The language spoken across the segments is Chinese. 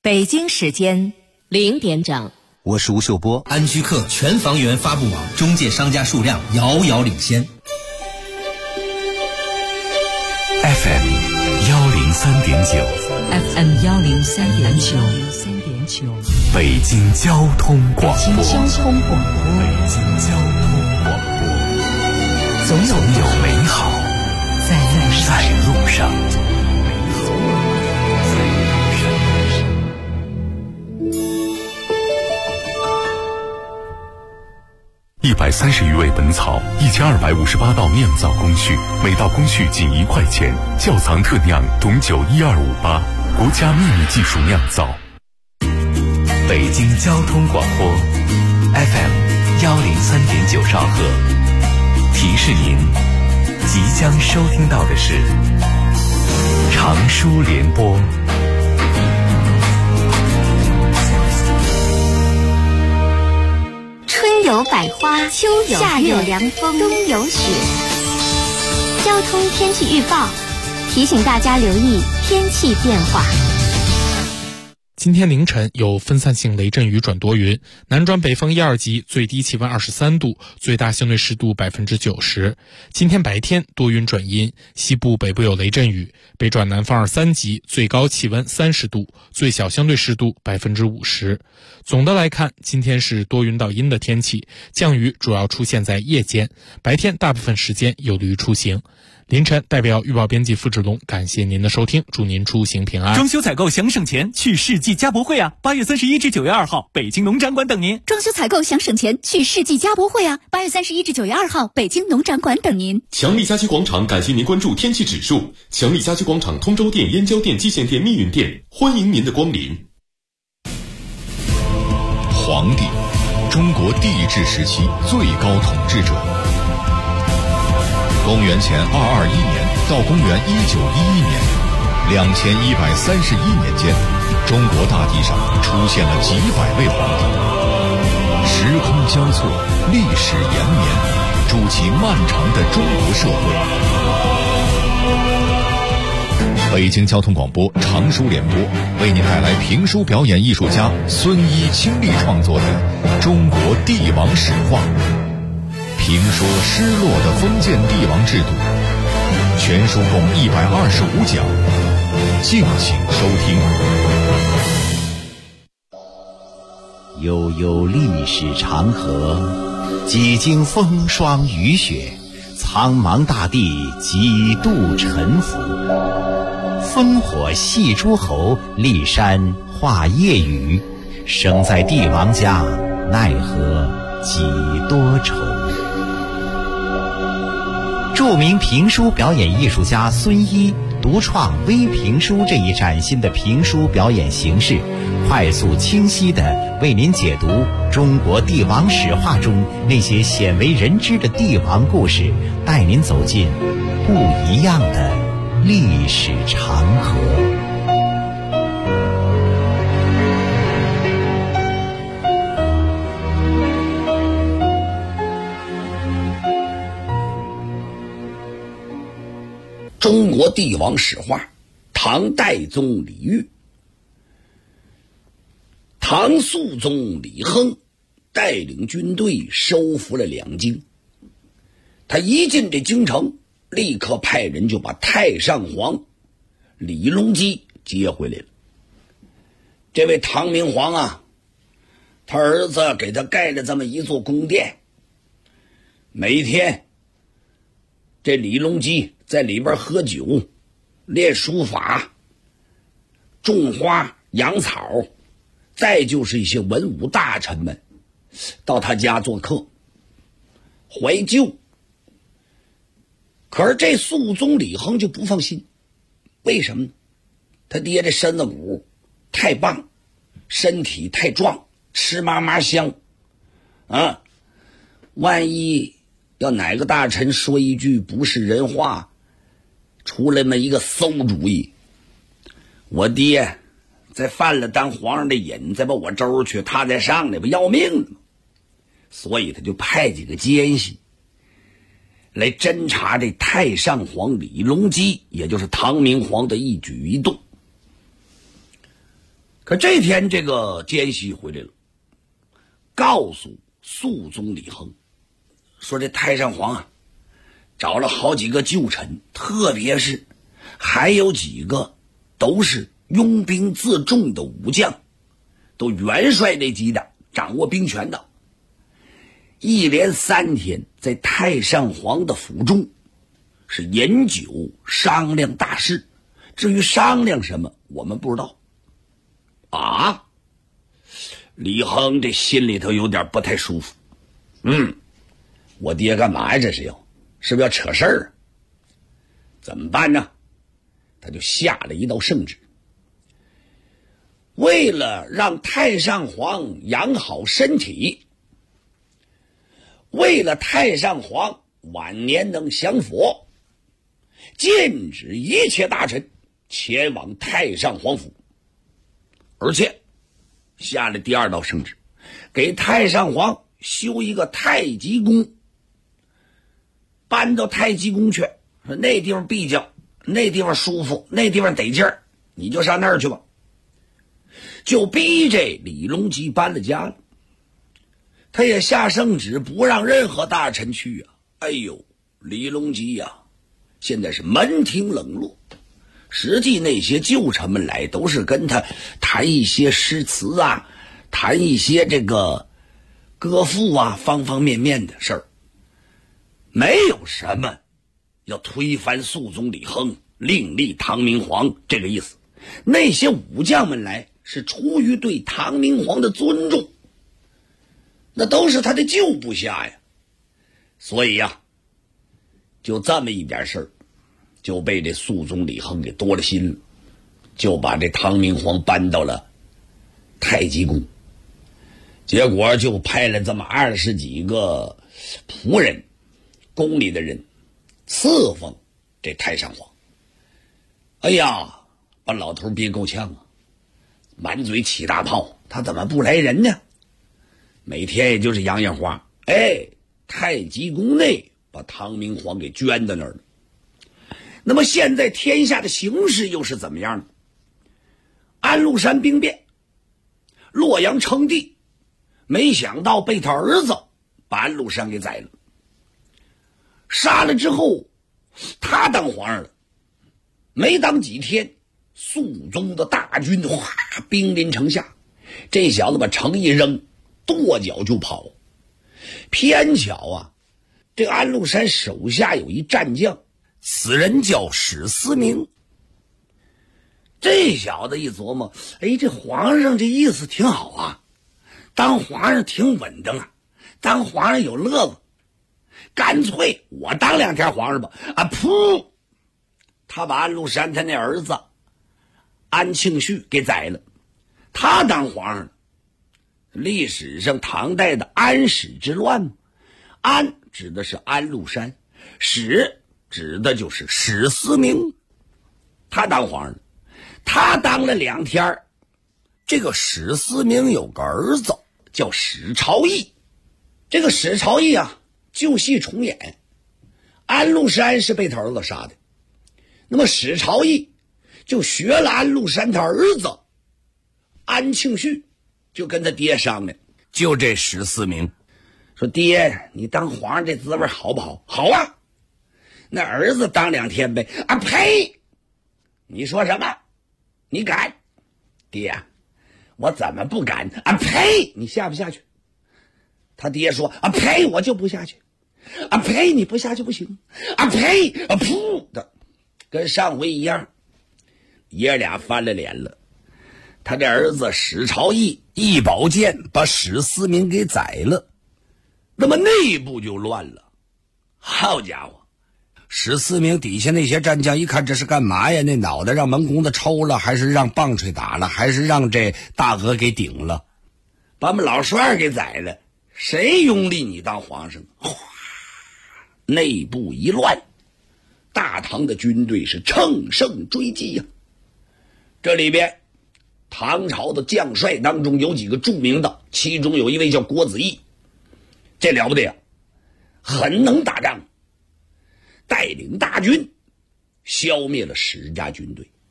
北京时间0点整。 我是吴秀波。 安居客全房源发布网中介商家数量遥遥领先。 FM 103.9 FM 103.9 北京交通广播。 北京交通广播。总有美好在路上。130余味本草，1258道酿造工序，每道工序仅1块钱。窖藏特酿董酒12588，国家秘密技术酿造。北京交通广播 FM 103.9兆赫，提示您即将收听到的是长舒联播。 春有百花，秋有夏有凉风，冬有雪。交通天气预报提醒大家留意天气变化。 今天凌晨有分散性雷阵雨转多云，南转北风1、2级，最低气温23度，最大相对湿度90%。今天白天多云转阴，西部北部有雷阵雨，北转南风2、3级，最高气温30度，最小相对湿度50%。总的来看，今天是多云到阴的天气，降雨主要出现在夜间，白天大部分时间有利于出行。凌晨代表预报编辑付志龙感谢您的收听，祝您出行平安。 装修采购想省钱，去世纪家博会啊！8月31至9月2号，北京农展馆等您。 装修采购想省钱，去世纪家博会啊！8月31至9月2号，北京农展馆等您。 强力家居广场感谢您关注天气指数。强力家居广场通州店、燕郊店、蓟县店、密云店，欢迎您的光临。 皇帝，中国帝制时期最高统治者。公元前221年到公元1911年，2131年间，中国大地上出现了几百位皇帝，时空交错，历史延绵，筑起漫长的中国社会。北京交通广播长舒联播为您带来评书表演艺术家孙一倾力创作的《中国帝王史话》。评说失落的封建帝王制度，全书共125讲，敬请收听。 悠悠历史长河，几经风霜雨雪，苍茫大地几度沉浮。烽火戏诸侯，骊山画夜雨，生在帝王家，奈何几多愁。著名评书表演艺术家孙一独创微评书这一崭新的评书表演形式，快速清晰地为您解读中国帝王史话中那些鲜为人知的帝王故事，带您走进不一样的历史长河。 中国帝王史话，唐代宗李煜。唐肃宗李亨带领军队收复了两京，他一进这京城，立刻派人就把太上皇李隆基接回来了。这位唐明皇啊，他儿子给他盖了这么一座宫殿，每天这李隆基在里边喝酒、练书法、种花、养草，再就是一些文武大臣们到他家做客怀旧。可是这肃宗李亨就不放心，为什么呢？他爹这身子骨太棒，身体太壮，吃嘛嘛香啊！万一要哪个大臣说一句不是人话，出来那么一个馊主意，我爹再犯了当皇上的瘾，再把我周去，他再上来不要命了吗？所以他就派几个奸细来侦查这太上皇李隆基，也就是唐明皇的一举一动。 可这天这个奸细回来了，告诉肃宗李亨说，这太上皇啊找了好几个旧臣，特别是还有几个都是拥兵自重的武将，都元帅那级的，掌握兵权的。一连3天在太上皇的府中是饮酒商量大事，至于商量什么我们不知道啊。李亨这心里头有点不太舒服，我爹干嘛呀？这是不是要扯事儿？怎么办呢？他就下了一道圣旨，为了让太上皇养好身体，为了太上皇晚年能享佛，禁止一切大臣前往太上皇府，而且下了第2道圣旨，给太上皇修一个太极宫，搬到太极宫去，说那地方闭静，那地方舒服，那地方得劲儿，你就上那儿去吧。就逼这李隆基搬了家了，他也下圣旨不让任何大臣去啊。哎呦，李隆基呀，现在是门庭冷落。实际那些旧臣们来都是跟他谈一些诗词啊，谈一些这个歌赋啊，方方面面的事儿，没有什么要推翻肃宗李亨，另立唐明皇这个意思。那些武将们来是出于对唐明皇的尊重，那都是他的旧部下呀。所以呀，就这么一点事儿，就被这肃宗李亨给多了心了，就把这唐明皇搬到了太极宫。结果就派了这么20几个仆人，宫里的人侍奉这太上皇。哎呀，把老头憋够呛啊，满嘴起大泡，他怎么不来人呢？每天也就是洋洋话，太极宫内把唐明皇给圈在那儿了。那么现在天下的形势又是怎么样呢？安禄山兵变，洛阳称帝，没想到被他儿子把安禄山给宰了，杀了之后他当皇上了。没当几天，肃宗的大军兵临城下，这小子把城一扔，跺脚就跑。偏巧啊，这个安禄山手下有一战将，此人叫史思明。这小子一琢磨，这皇上这意思挺好啊，当皇上挺稳当啊，当皇上有乐子，干脆我当2天皇上吧。噗！他把安禄山他那儿子安庆绪给宰了，他当皇上了。历史上唐代的安史之乱，安指的是安禄山，史指的就是史思明，他当皇上了。他当了2天，这个史思明有个儿子叫史朝义。这个史朝义啊，旧戏重演，安禄山是被他儿子杀的，那么史朝义就学了安禄山他儿子安庆绪，就跟他爹商量，就这史思明说，爹你当皇上这滋味好不好？好啊，那儿子当2天呗。呸！你说什么？你敢？爹我怎么不敢？呸！你下不下去？他爹说呸，我就不下去。呸，你不下去不行。呸！噗的，跟上回一样，爷俩翻了脸了。他这儿子史朝义一宝剑把史思明给宰了，那么内部就乱了。好家伙，史思明底下那些战将一看这是干嘛呀？那脑袋让门公子抽了，还是让棒槌打了，还是让这大鹅给顶了，把我们老帅给宰了，谁拥立你当皇上？内部一乱，大唐的军队是乘胜追击呀。这里边唐朝的将帅当中有几个著名的，其中有一位叫郭子仪，这了不得呀，很能打仗，带领大军消灭了史家军队。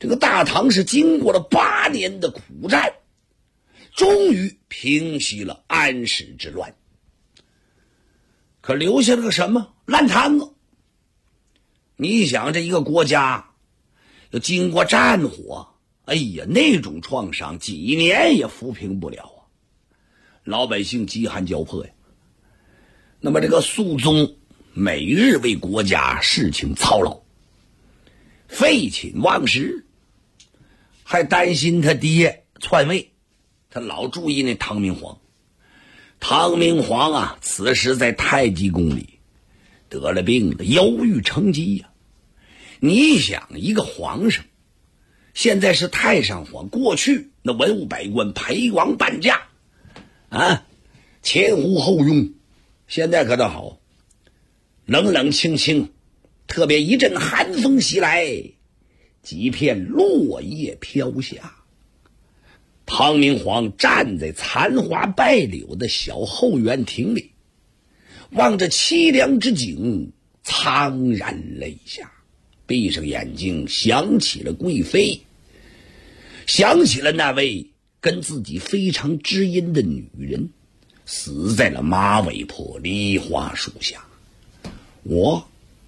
这个大唐是经过了8年的苦战，终于平息了安史之乱，可留下了个什么烂摊子。你想这一个国家要经过战火，哎呀，那种创伤几年也抚平不了啊，老百姓饥寒交迫呀。那么这个肃宗每日为国家事情操劳，废寝忘食，还担心他爹篡位，他老注意那唐明皇。唐明皇啊，此时在太极宫里得了病了，忧郁成疾呀。你想一个皇上，现在是太上皇，过去那文武百官陪王伴驾啊，前呼后拥，现在可倒好，冷冷清清，特别一阵寒风袭来，几片落叶飘下。唐明皇站在残花败柳的小后园亭里，望着凄凉之景，怆然泪下，闭上眼睛，想起了贵妃，想起了那位跟自己非常知音的女人，死在了马嵬坡梨花树下。我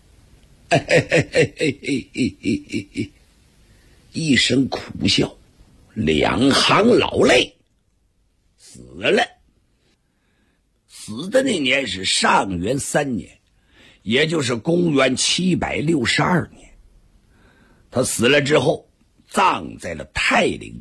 一声苦笑，2行老泪，死了。死的那年是上元3年，也就是公元762年。他死了之后葬在了泰陵。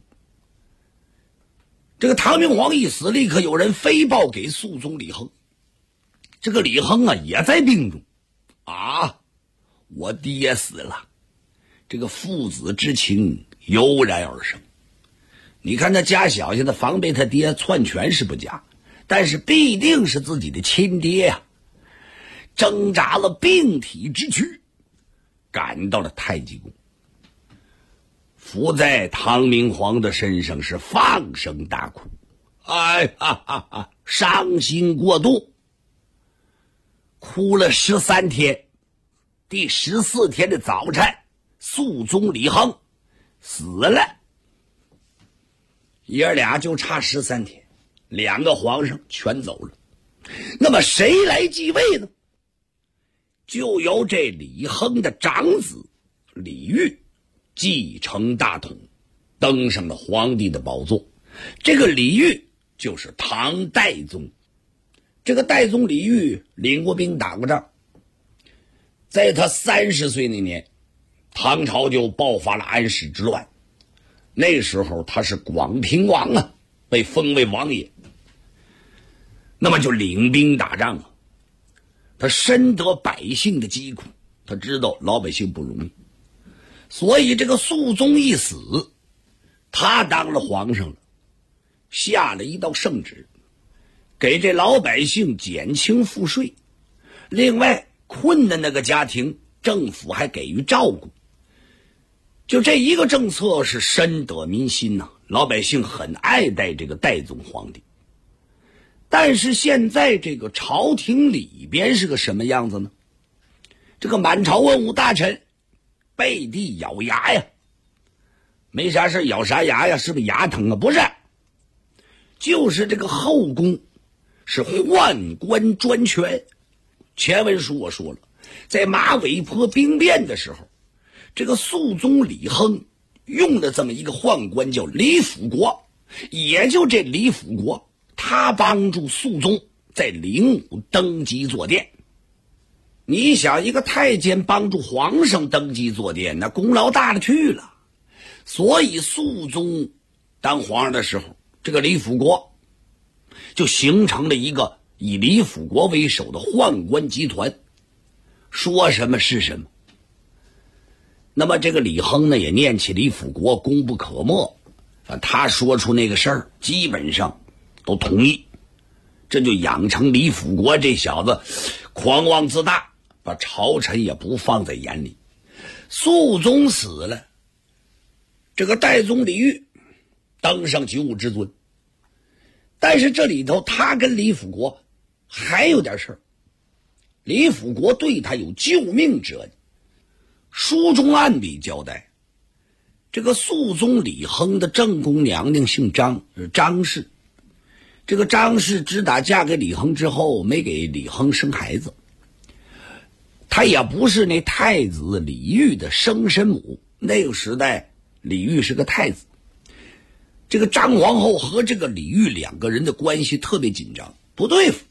这个唐明皇一死，立刻有人飞报给肃宗李亨。这个李亨啊也在病中啊，我爹死了。这个父子之情油然而生。你看他家小现在防备他爹篡权是不假，但是必定是自己的亲爹呀。挣扎了病体之躯，赶到了太极宫，伏在唐明皇的身上是放声大哭，伤心过度，哭了13天。第14天的早晨，肃宗李亨死了。爷俩就差13天，2个皇上全走了。那么谁来继位呢？就由这李亨的长子李煜继承大统，登上了皇帝的宝座。这个李煜就是唐代宗。这个代宗李煜领过兵打过仗，在他30岁那年，唐朝就爆发了安史之乱。那时候他是广平王啊，被封为王爷。那么就领兵打仗啊，他深得百姓的疾苦，他知道老百姓不容易，所以这个肃宗一死，他当了皇上了，下了一道圣旨，给这老百姓减轻赋税，另外困难那个家庭政府还给予照顾。就这一个政策是深得民心呐，老百姓很爱戴这个代宗皇帝。但是现在这个朝廷里边是个什么样子呢？这个满朝文武大臣背地咬牙呀，没啥事咬啥牙呀？是不是牙疼啊？不是，就是这个后宫是宦官专权。前文书我说了，在马嵬坡兵变的时候，这个肃宗李亨用了这么一个宦官叫李辅国，也就这李辅国，他帮助肃宗在灵武登基坐殿。你想一个太监帮助皇上登基坐殿，那功劳大了去了。所以肃宗当皇上的时候，这个李辅国就形成了一个以李辅国为首的宦官集团，说什么是什么。那么这个李亨呢，也念起李辅国功不可没，他说出那个事儿基本上都同意，这就养成李辅国这小子狂妄自大，把朝臣也不放在眼里。肃宗死了，这个代宗李煜登上举武之尊，但是这里头他跟李辅国还有点事儿。李辅国对他有救命之恩，书中暗笔交代， 这个肃宗李亨的正宫娘娘姓张，张氏。这个张氏只打嫁给李亨之后，没给李亨生孩子。她也不是那太子李煜的生身母，那个时代李煜是个太子。这个张皇后和这个李煜两个人的关系特别紧张，不对付，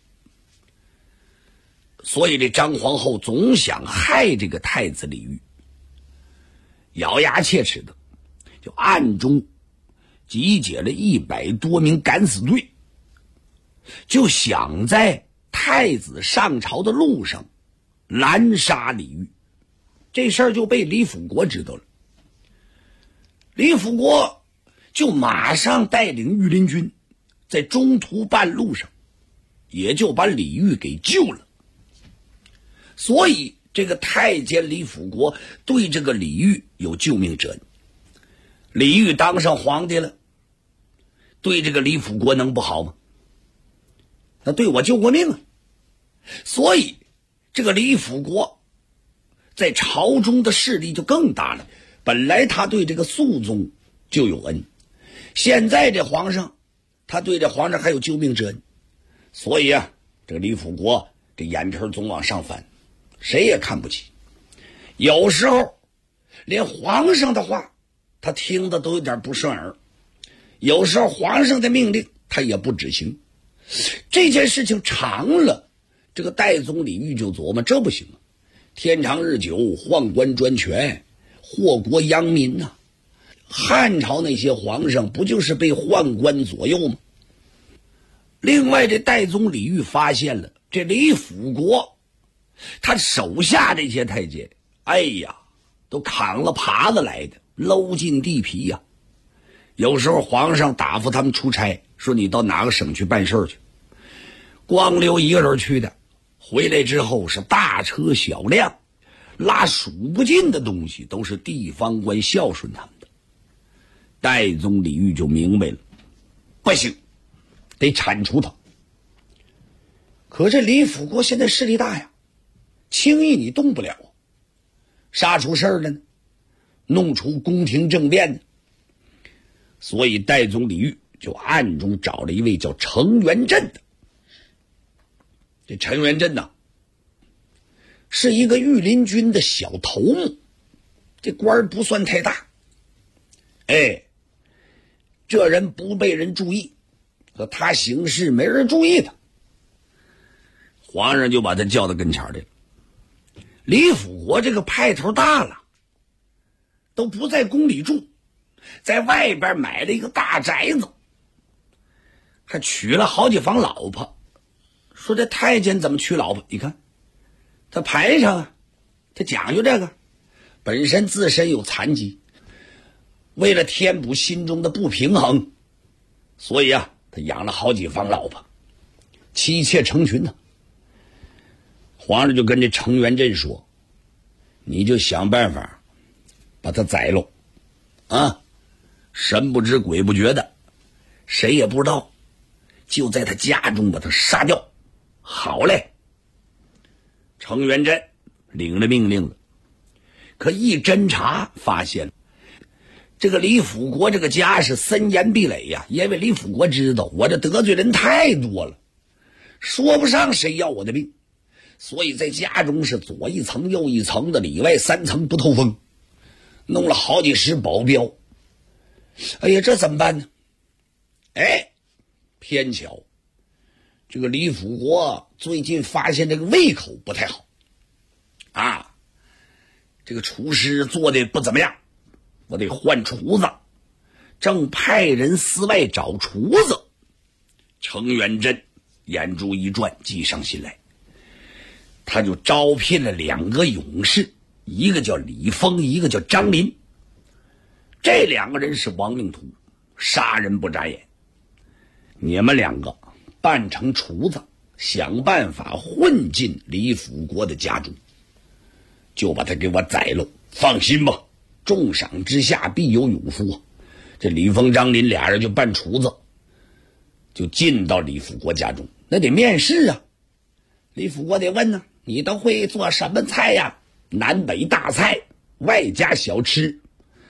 所以这张皇后总想害这个太子李煜，咬牙切齿的就暗中集结了100多名敢死队，就想在太子上朝的路上拦杀李煜。这事儿就被李辅国知道了，李辅国就马上带领御林军在中途半路上也就把李煜给救了。所以这个太监李辅国对这个李煜有救命之恩。李煜当上皇帝了，对这个李辅国能不好吗？那对我救过命啊。所以这个李辅国在朝中的势力就更大了。本来他对这个肃宗就有恩，现在这皇上他对这皇上还有救命之恩，所以啊，这个李辅国这眼皮总往上翻，谁也看不起。有时候连皇上的话他听的都有点不顺耳，有时候皇上的命令他也不执行。这件事情长了，这个代宗李煜就琢磨，这不行啊，天长日久，宦官专权，祸国殃民呐。汉朝那些皇上不就是被宦官左右吗？另外这代宗李煜发现了这李辅国他手下这些太监，哎呀，都扛了耙子来的，搂进地皮呀。有时候皇上答复他们出差，说你到哪个省去办事去，光留一个人去的，回来之后是大车小辆，拉数不尽的东西，都是地方官孝顺他们的。代宗李煜就明白了，不行，得铲除他。可这李辅国现在势力大呀，轻易你动不了，杀出事儿了呢，弄出宫廷政变呢。所以代宗李煜就暗中找了一位叫程元振的。这程元振呢，是一个御林军的小头目，这官儿不算太大。哎，这人不被人注意，和他行事没人注意他，皇上就把他叫到跟前来了。李辅国这个派头大了，都不在宫里住，在外边买了一个大宅子，还娶了好几房老婆。说这太监怎么娶老婆？你看他排上啊，他讲究这个，本身自身有残疾，为了填补心中的不平衡，所以啊，他养了好几房老婆，妻妾成群呢。皇上就跟这程元振说，你就想办法把他宰了啊，神不知鬼不觉的，谁也不知道，就在他家中把他杀掉。好嘞，程元振领了命令了。可一侦查发现，这个李辅国这个家是森严壁垒呀，因为李辅国知道我这得罪人太多了，说不上谁要我的命，所以在家中是左一层右一层的，里外3层不透风，弄了好几十保镖。哎呀，这怎么办呢？哎，偏巧这个李辅国最近发现这个胃口不太好啊，这个厨师做的不怎么样，我得换厨子，正派人司外找厨子。程元振眼珠一转，计上心来，他就招聘了2个勇士，一个叫李丰，一个叫张林。这2个人是亡命徒，杀人不眨眼。你们2个扮成厨子，想办法混进李辅国的家中，就把他给我宰了。放心吧，重赏之下必有勇夫啊。这李丰、张林俩人就扮厨子，就进到李辅国家中。那得面试啊，李辅国得问呢，你都会做什么菜呀？南北大菜，外加小吃。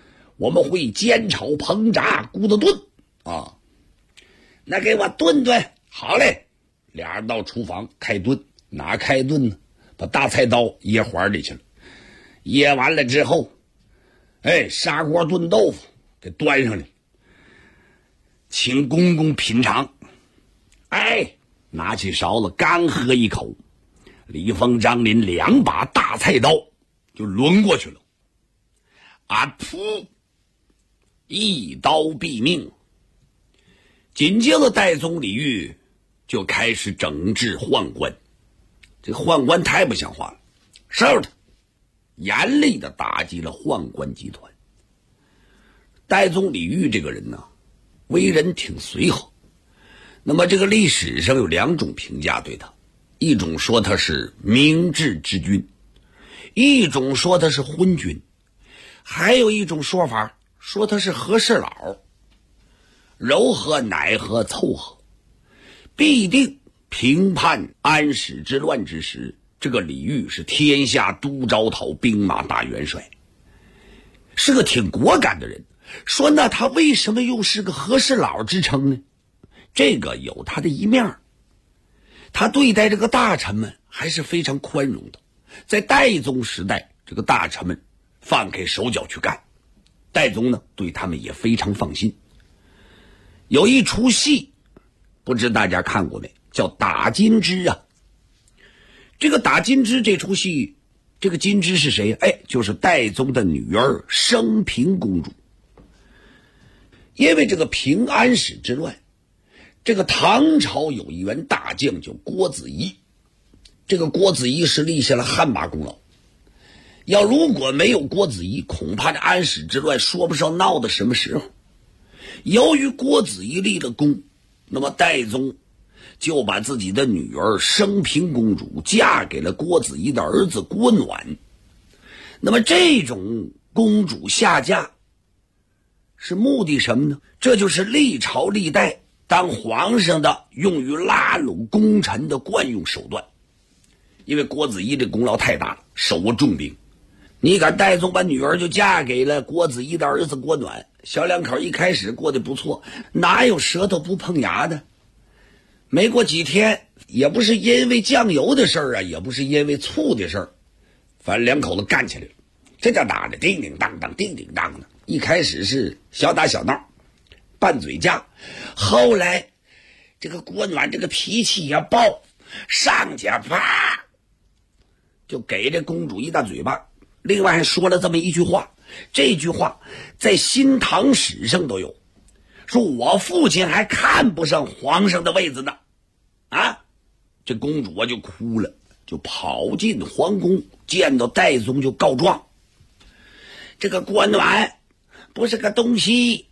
我们会煎炒烹炸咕嘟炖啊，那给我炖炖。好嘞，俩人到厨房开炖。哪开炖呢？把大菜刀掖环里去了。掖完了之后，砂锅炖豆腐给端上来，请公公品尝。拿起勺子刚喝一口，李丰、张林2把大菜刀就抡过去了。噗，一刀毙命。紧接着戴宗、李煜就开始整治宦官。这宦官太不像话了，收拾他，严厉的打击了宦官集团。戴宗、李煜这个人呢，为人挺随和。那么这个历史上有2种评价对他，一种说他是明智之君，一种说他是昏君，还有一种说法说他是和事佬，柔和乃和凑合。必定平叛安史之乱之时，这个李煜是天下都招讨兵马大元帅，是个挺果敢的人。说那他为什么又是个和事佬之称呢？这个有他的一面，他对待这个大臣们还是非常宽容的。在戴宗时代，这个大臣们放开手脚去干，戴宗呢对他们也非常放心。有一出戏，不知大家看过没，叫打金枝啊。这个打金枝这出戏，这个金枝是谁呀？就是戴宗的女儿升平公主。因为这个平安史之乱，这个唐朝有一员大将叫郭子仪，这个郭子仪是立下了汗马功劳。要如果没有郭子仪，恐怕这安史之乱说不上闹到什么时候。由于郭子仪立了功，那么戴宗就把自己的女儿升平公主嫁给了郭子仪的儿子郭暖。那么这种公主下嫁是目的什么呢？这就是历朝历代当皇上的用于拉拢功臣的惯用手段。因为郭子仪这功劳太大了，手握重兵。你看戴宗把女儿就嫁给了郭子仪的儿子郭暖，小两口一开始过得不错，哪有舌头不碰牙的？没过几天，也不是因为酱油的事儿啊，也不是因为醋的事儿，反正两口子干起来了。这叫打的叮叮当当叮叮当的。一开始是小打小闹，拌嘴架，后来这个郭暖这个脾气也爆，上去啪就给这公主一大嘴巴。另外还说了这么一句话，这句话在新唐史上都有，说我父亲还看不上皇上的位子呢。这公主就哭了，就跑进皇宫，见到戴宗就告状，这个郭暖不是个东西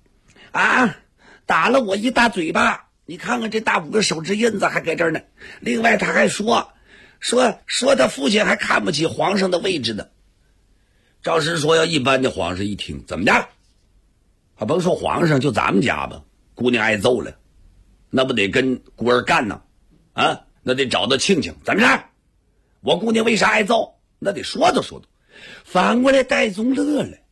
打了我一大嘴巴，你看看这大5个手指印子还在这儿呢。另外他还说他父亲还看不起皇上的位置呢。赵师说，要一般的皇上一听，怎么的？还甭说皇上，就咱们家吧，姑娘挨揍了，那不得跟孤儿干呢？那得找到庆庆，怎么着？我姑娘为啥挨揍？那得说道说道。反过来戴宗乐了，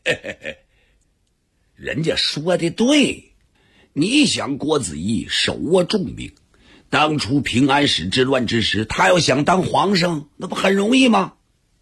人家说的对。你想郭子仪手握重兵，当初平安史之乱之时，他要想当皇上，那不很容易吗？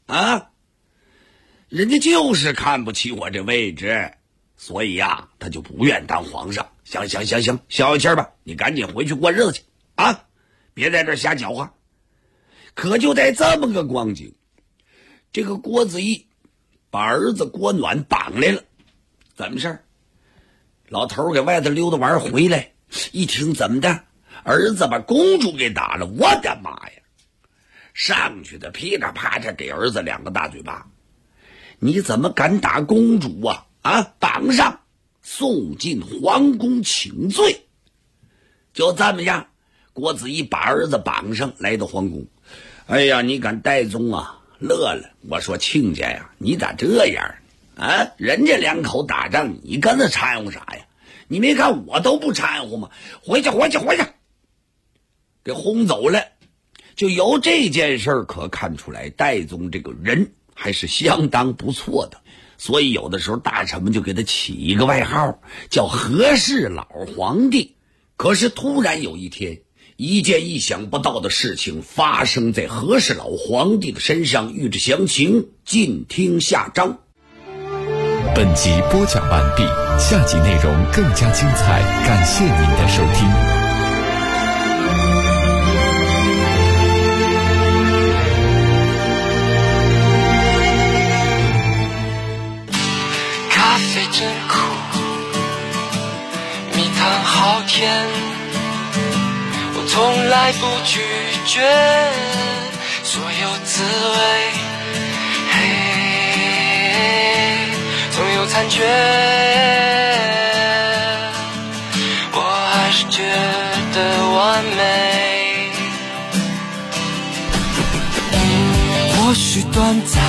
人家就是看不起我这位置，所以他就不愿当皇上。行，消气儿吧，你赶紧回去过日子去别在这瞎搅和。可就在这么个光景，这个郭子仪把儿子郭暖绑来了。怎么事儿？老头给外头溜达玩回来，一听怎么的，儿子把公主给打了，我的妈呀！上去的噼里啪嚓给儿子2个大嘴巴。你怎么敢打公主绑上，送进皇宫请罪。就这么样，郭子仪把儿子绑上，来到皇宫。你敢戴宗乐了。我说亲家呀，你咋这样人家2口打仗，你跟着掺和啥呀？你没看我都不掺和吗？回去，给轰走了。就由这件事可看出来，戴宗这个人还是相当不错的。 所以有的时候大臣们就给他起一个外号，叫和事佬皇帝。可是突然有一天，一件意想不到的事情发生在和事佬皇帝的身上。欲知详情，尽听下章。 本集播讲完毕，下集内容更加精彩，感谢您的收听。 咖啡真苦，蜜糖好甜，我从来不拒绝所有滋味，总有残缺，我还是觉得完美。或许短暂，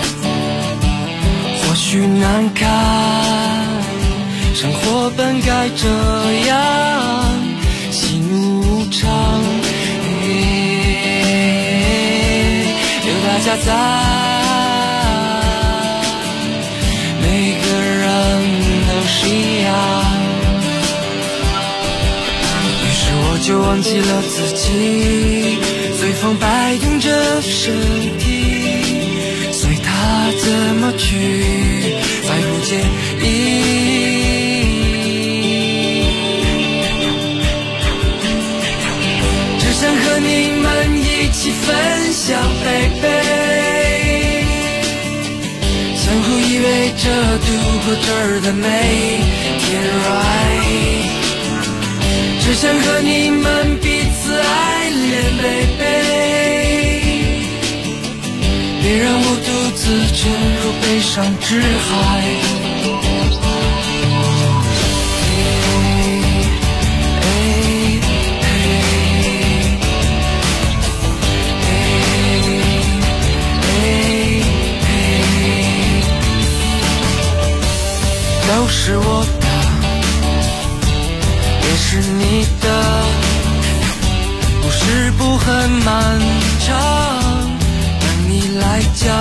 或许难堪，生活本该这样，喜怒无常，有大家在。就忘记了自己，随风摆动着身体，随它怎么去，再不介意。只想和你们一起分享，baby，相互依偎着度过这儿的每天 right。只想和你们彼此爱恋 baby， 别让我独自沉入悲伤之海。都是我的，也是你的，故事不很漫长，等你来讲。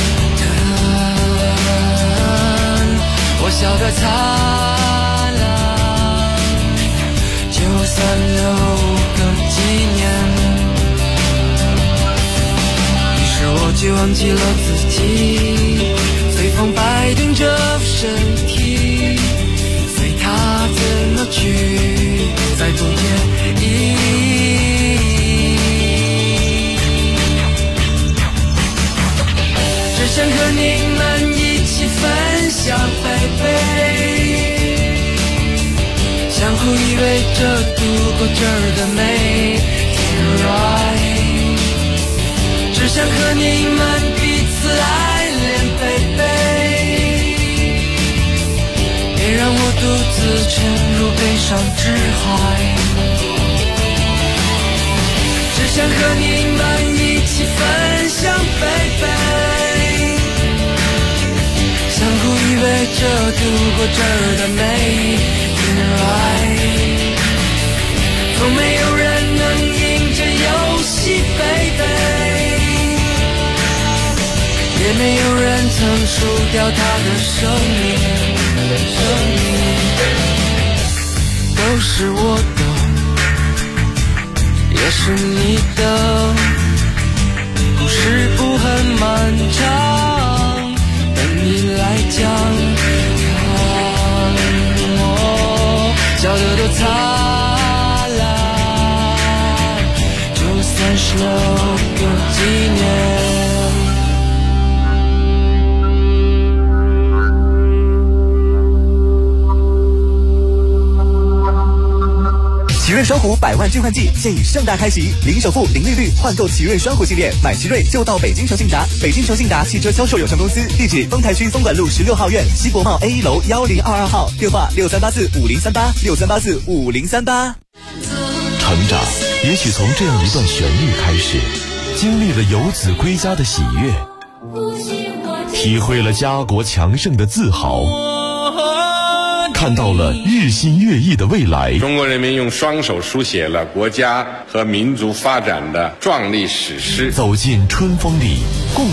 我笑得灿烂，就算留个纪念。于是我就忘记了自己，随风摆动着身体，随它怎么去，再不介意。只想和你们一起分享 baby， 相互依偎着度过这儿的每天 right。 只想和你们彼此爱恋 baby， 别让我独自沉入悲伤之海。只想和你们一起分享 baby， 相互依偎着度过这儿的每天 right。 从没有人能赢这游戏 baby， 也没有人曾输掉他的生命。都是我的，也是你的，故事不很漫长，等你来讲。笑得多灿烂，就算是留个纪念。 奇瑞双虎100万置换季现已盛大开启，零首付、零利率换购奇瑞双虎系列，买奇瑞就到北京诚信达。北京诚信达汽车销售有限公司，地址丰台区丰管路16号院西国贸 A1 楼1022号，电话63845038，63845038。 成长也许从这样一段旋律开始，经历了游子归家的喜悦，体会了家国强盛的自豪，看到了日新月异的未来。 中国人民用双手书写了国家和民族发展的壮丽史诗。 走进春风里，共